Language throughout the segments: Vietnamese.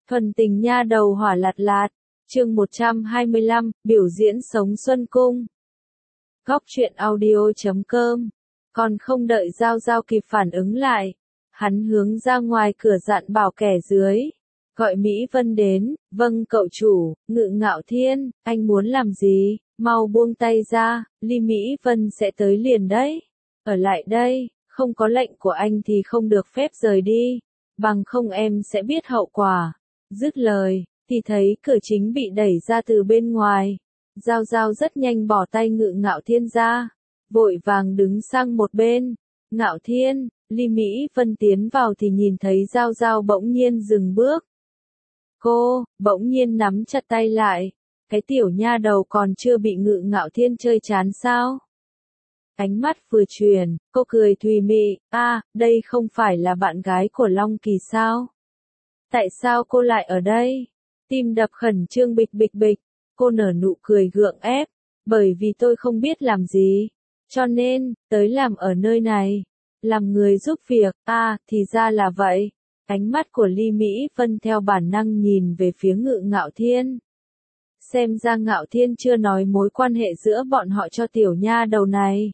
Thuần tình nha đầu hỏa lạt lạt, chương 125, biểu diễn sống Xuân Cung. Góc truyện audio.com. Còn không đợi Giao Giao kịp phản ứng lại, hắn hướng ra ngoài cửa dặn bảo kẻ dưới. Gọi Mỹ Vân đến, vâng cậu chủ, Ngự Ngạo Thiên, anh muốn làm gì, mau buông tay ra, Ly Mỹ Vân sẽ tới liền đấy. Ở lại đây, không có lệnh của anh thì không được phép rời đi, bằng không em sẽ biết hậu quả. Dứt lời, thì thấy cửa chính bị đẩy ra từ bên ngoài. Giao Giao rất nhanh bỏ tay Ngự Ngạo Thiên ra, vội vàng đứng sang một bên. Ngạo Thiên, Ly Mỹ Vân tiến vào thì nhìn thấy Giao Giao bỗng nhiên dừng bước. Cô, bỗng nhiên nắm chặt tay lại. Cái tiểu nha đầu còn chưa bị Ngự Ngạo Thiên chơi chán sao? Ánh mắt vừa chuyển, cô cười thùy mị, đây không phải là bạn gái của Long Kỳ sao? Tại sao cô lại ở đây? Tim đập khẩn trương bịch bịch bịch, cô nở nụ cười gượng ép, bởi vì tôi không biết làm gì, cho nên, tới làm ở nơi này, làm người giúp việc, thì ra là vậy. Ánh mắt của Ly Mỹ Vân theo bản năng nhìn về phía Ngự Ngạo Thiên. Xem ra Ngạo Thiên chưa nói mối quan hệ giữa bọn họ cho tiểu nha đầu này.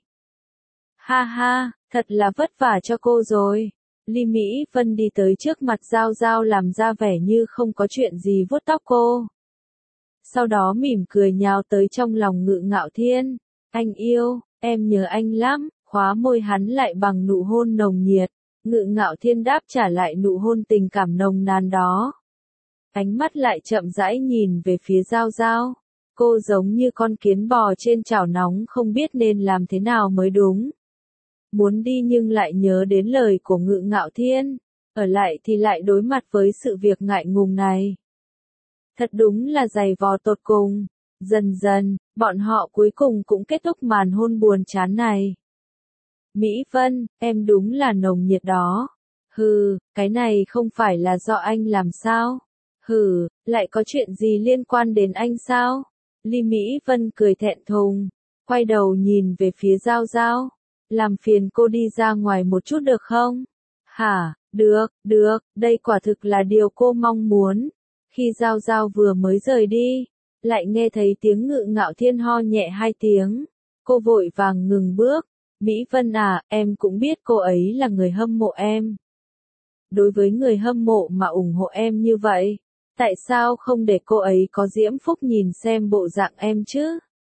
Ha ha, thật là vất vả cho cô rồi. Ly Mỹ Vân đi tới trước mặt Giao Giao làm ra vẻ như không có chuyện gì vuốt tóc cô. Sau đó mỉm cười nhào tới trong lòng Ngự Ngạo Thiên. Anh yêu, em nhớ anh lắm, khóa môi hắn lại bằng nụ hôn nồng nhiệt. Ngự Ngạo Thiên đáp trả lại nụ hôn tình cảm nồng nàn đó. Ánh mắt lại chậm rãi nhìn về phía Giao Giao. Cô giống như con kiến bò trên chảo nóng không biết nên làm thế nào mới đúng. Muốn đi nhưng lại nhớ đến lời của Ngự Ngạo Thiên, ở lại thì lại đối mặt với sự việc ngại ngùng này. Thật đúng là dày vò tột cùng. Dần dần, bọn họ cuối cùng cũng kết thúc màn hôn buồn chán này. Mỹ Vân, em đúng là nồng nhiệt đó. Hừ, cái này không phải là do anh làm sao? Hừ, lại có chuyện gì liên quan đến anh sao? Ly Mỹ Vân cười thẹn thùng, quay đầu nhìn về phía Giao Giao. Làm phiền cô đi ra ngoài một chút được không? Hả, được, đây quả thực là điều cô mong muốn. Khi Giao Giao vừa mới rời đi, lại nghe thấy tiếng Ngự Ngạo Thiên ho nhẹ 2 tiếng. Cô vội vàng ngừng bước. Mỹ Vân em cũng biết cô ấy là người hâm mộ em. Đối với người hâm mộ mà ủng hộ em như vậy, tại sao không để cô ấy có diễm phúc nhìn xem bộ dạng em chứ?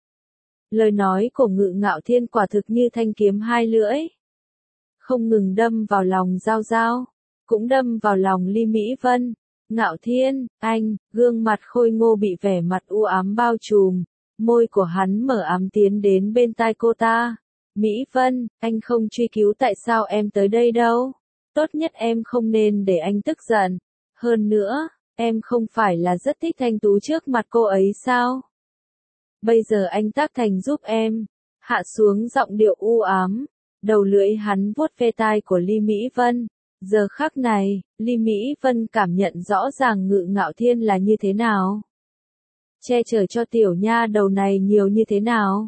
Lời nói của Ngự Ngạo Thiên quả thực như thanh kiếm 2 lưỡi. Không ngừng đâm vào lòng Giao Giao, cũng đâm vào lòng Ly Mỹ Vân. Ngạo Thiên, anh, gương mặt khôi ngô bị vẻ mặt u ám bao trùm, môi của hắn mở ám tiến đến bên tai cô ta. Mỹ Vân, anh không truy cứu tại sao em tới đây đâu. Tốt nhất em không nên để anh tức giận. Hơn nữa, em không phải là rất thích thanh tú trước mặt cô ấy sao? Bây giờ anh tác thành giúp em. Hạ xuống giọng điệu u ám. Đầu lưỡi hắn vuốt ve tai của Ly Mỹ Vân. Giờ khắc này, Ly Mỹ Vân cảm nhận rõ ràng Ngự Ngạo Thiên là như thế nào. Che chở cho tiểu nha đầu này nhiều như thế nào.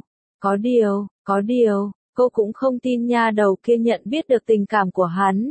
Có điều, cô cũng không tin nha đầu kia nhận biết được tình cảm của hắn.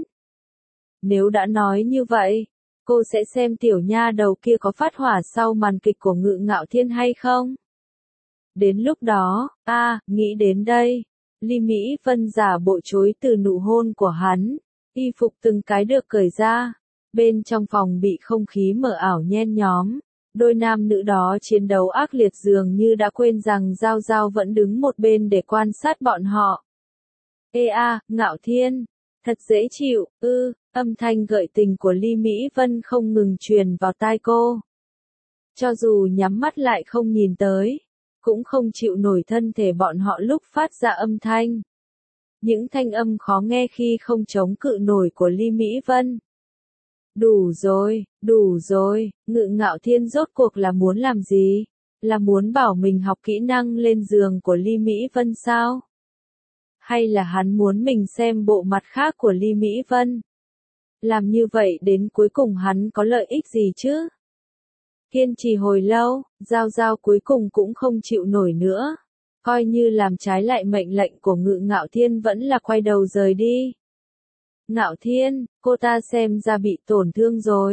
Nếu đã nói như vậy, cô sẽ xem tiểu nha đầu kia có phát hỏa sau màn kịch của Ngự Ngạo Thiên hay không? Đến lúc đó, nghĩ đến đây, Ly Mỹ Vân giả bộ chối từ nụ hôn của hắn, y phục từng cái được cởi ra, bên trong phòng bị không khí mờ ảo nhen nhóm, đôi nam nữ đó chiến đấu ác liệt dường như đã quên rằng Giao Giao vẫn đứng một bên để quan sát bọn họ. Ngạo Thiên, thật dễ chịu, âm thanh gợi tình của Ly Mỹ Vân không ngừng truyền vào tai cô. Cho dù nhắm mắt lại không nhìn tới, cũng không chịu nổi thân thể bọn họ lúc phát ra âm thanh. Những thanh âm khó nghe khi không chống cự nổi của Ly Mỹ Vân. Đủ rồi, Ngự Ngạo Thiên rốt cuộc là muốn làm gì? Là muốn bảo mình học kỹ năng lên giường của Ly Mỹ Vân sao? Hay là hắn muốn mình xem bộ mặt khác của Ly Mỹ Vân? Làm như vậy đến cuối cùng hắn có lợi ích gì chứ? Kiên trì hồi lâu, Giao Giao cuối cùng cũng không chịu nổi nữa. Coi như làm trái lại mệnh lệnh của Ngự Ngạo Thiên vẫn là quay đầu rời đi. Ngạo Thiên, cô ta xem ra bị tổn thương rồi.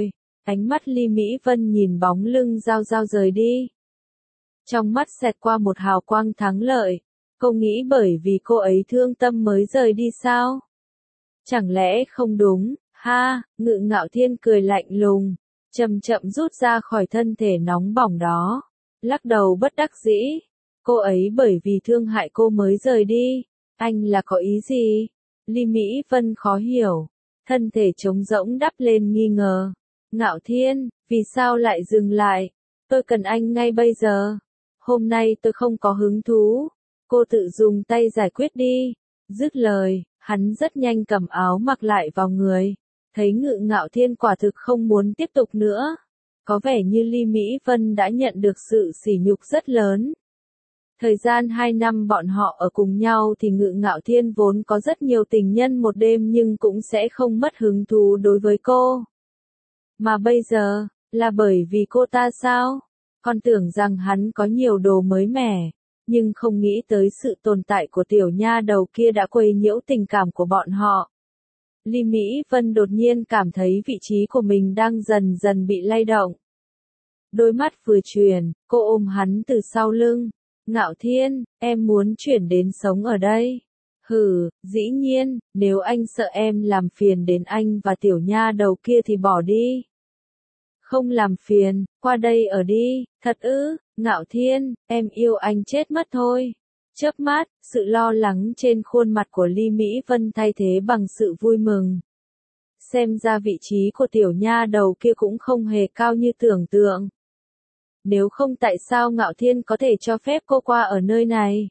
Ánh mắt Ly Mỹ Vân nhìn bóng lưng Giao Giao rời đi. Trong mắt xẹt qua một hào quang thắng lợi. Cô nghĩ bởi vì cô ấy thương tâm mới rời đi sao? Chẳng lẽ không đúng? Ha, Ngự Ngạo Thiên cười lạnh lùng, chậm chậm rút ra khỏi thân thể nóng bỏng đó. Lắc đầu bất đắc dĩ. Cô ấy bởi vì thương hại cô mới rời đi. Anh là có ý gì? Ly Mỹ Vân khó hiểu. Thân thể trống rỗng đắp lên nghi ngờ. Ngạo Thiên, vì sao lại dừng lại? Tôi cần anh ngay bây giờ. Hôm nay tôi không có hứng thú. Cô tự dùng tay giải quyết đi. Dứt lời, hắn rất nhanh cầm áo mặc lại vào người. Thấy Ngự Ngạo Thiên quả thực không muốn tiếp tục nữa. Có vẻ như Ly Mỹ Vân đã nhận được sự sỉ nhục rất lớn. Thời gian 2 năm bọn họ ở cùng nhau thì Ngự Ngạo Thiên vốn có rất nhiều tình nhân một đêm nhưng cũng sẽ không mất hứng thú đối với cô. Mà bây giờ, là bởi vì cô ta sao? Con tưởng rằng hắn có nhiều đồ mới mẻ, nhưng không nghĩ tới sự tồn tại của tiểu nha đầu kia đã quấy nhiễu tình cảm của bọn họ. Ly Mỹ Vân đột nhiên cảm thấy vị trí của mình đang dần dần bị lay động. Đôi mắt vừa chuyển, cô ôm hắn từ sau lưng. Ngạo Thiên, em muốn chuyển đến sống ở đây. Hừ, dĩ nhiên, nếu anh sợ em làm phiền đến anh và tiểu nha đầu kia thì bỏ đi. Không làm phiền, qua đây ở đi, thật ư, Ngạo Thiên, em yêu anh chết mất thôi. Chớp mắt, sự lo lắng trên khuôn mặt của Ly Mỹ Vân thay thế bằng sự vui mừng. Xem ra vị trí của tiểu nha đầu kia cũng không hề cao như tưởng tượng. Nếu không tại sao Ngạo Thiên có thể cho phép cô qua ở nơi này?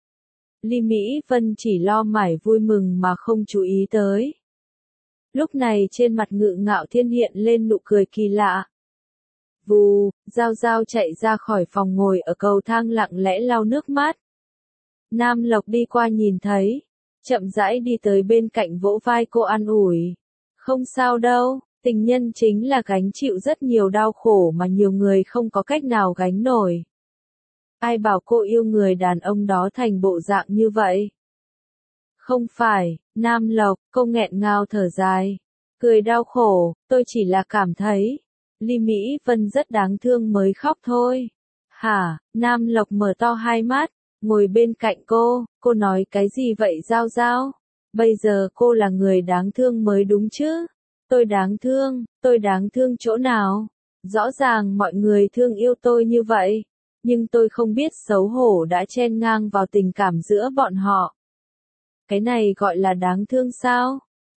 Ly Mỹ Vân chỉ lo mải vui mừng mà không chú ý tới. Lúc này trên mặt Ngự Ngạo Thiên hiện lên nụ cười kỳ lạ. Vù, Giao Giao chạy ra khỏi phòng ngồi ở cầu thang lặng lẽ lau nước mắt. Nam Lộc đi qua nhìn thấy, chậm rãi đi tới bên cạnh vỗ vai cô an ủi. Không sao đâu, tình nhân chính là gánh chịu rất nhiều đau khổ mà nhiều người không có cách nào gánh nổi. Ai bảo cô yêu người đàn ông đó thành bộ dạng như vậy? Không phải, Nam Lộc, cô nghẹn ngào thở dài. Cười đau khổ, tôi chỉ là cảm thấy. Ly Mỹ Vân rất đáng thương mới khóc thôi. Hả, Nam Lộc mở to hai mắt, ngồi bên cạnh cô nói cái gì vậy Giao Giao? Bây giờ cô là người đáng thương mới đúng chứ? Tôi đáng thương chỗ nào? Rõ ràng mọi người thương yêu tôi như vậy, nhưng tôi không biết xấu hổ đã chen ngang vào tình cảm giữa bọn họ. Cái này gọi là đáng thương sao?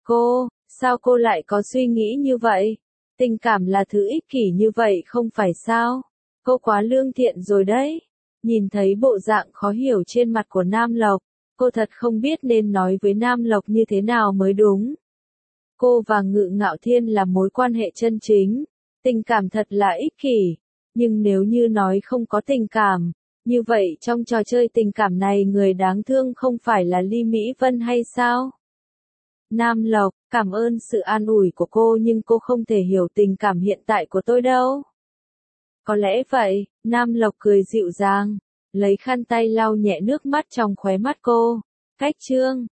Sao cô lại có suy nghĩ như vậy? Tình cảm là thứ ích kỷ như vậy không phải sao? Cô quá lương thiện rồi đấy. Nhìn thấy bộ dạng khó hiểu trên mặt của Nam Lộc, cô thật không biết nên nói với Nam Lộc như thế nào mới đúng. Cô và Ngự Ngạo Thiên là mối quan hệ chân chính, tình cảm thật là ích kỷ, nhưng nếu như nói không có tình cảm, như vậy trong trò chơi tình cảm này người đáng thương không phải là Ly Mỹ Vân hay sao? Nam Lộc, cảm ơn sự an ủi của cô nhưng cô không thể hiểu tình cảm hiện tại của tôi đâu. Có lẽ vậy, Nam Lộc cười dịu dàng, lấy khăn tay lau nhẹ nước mắt trong khóe mắt cô. Cách chương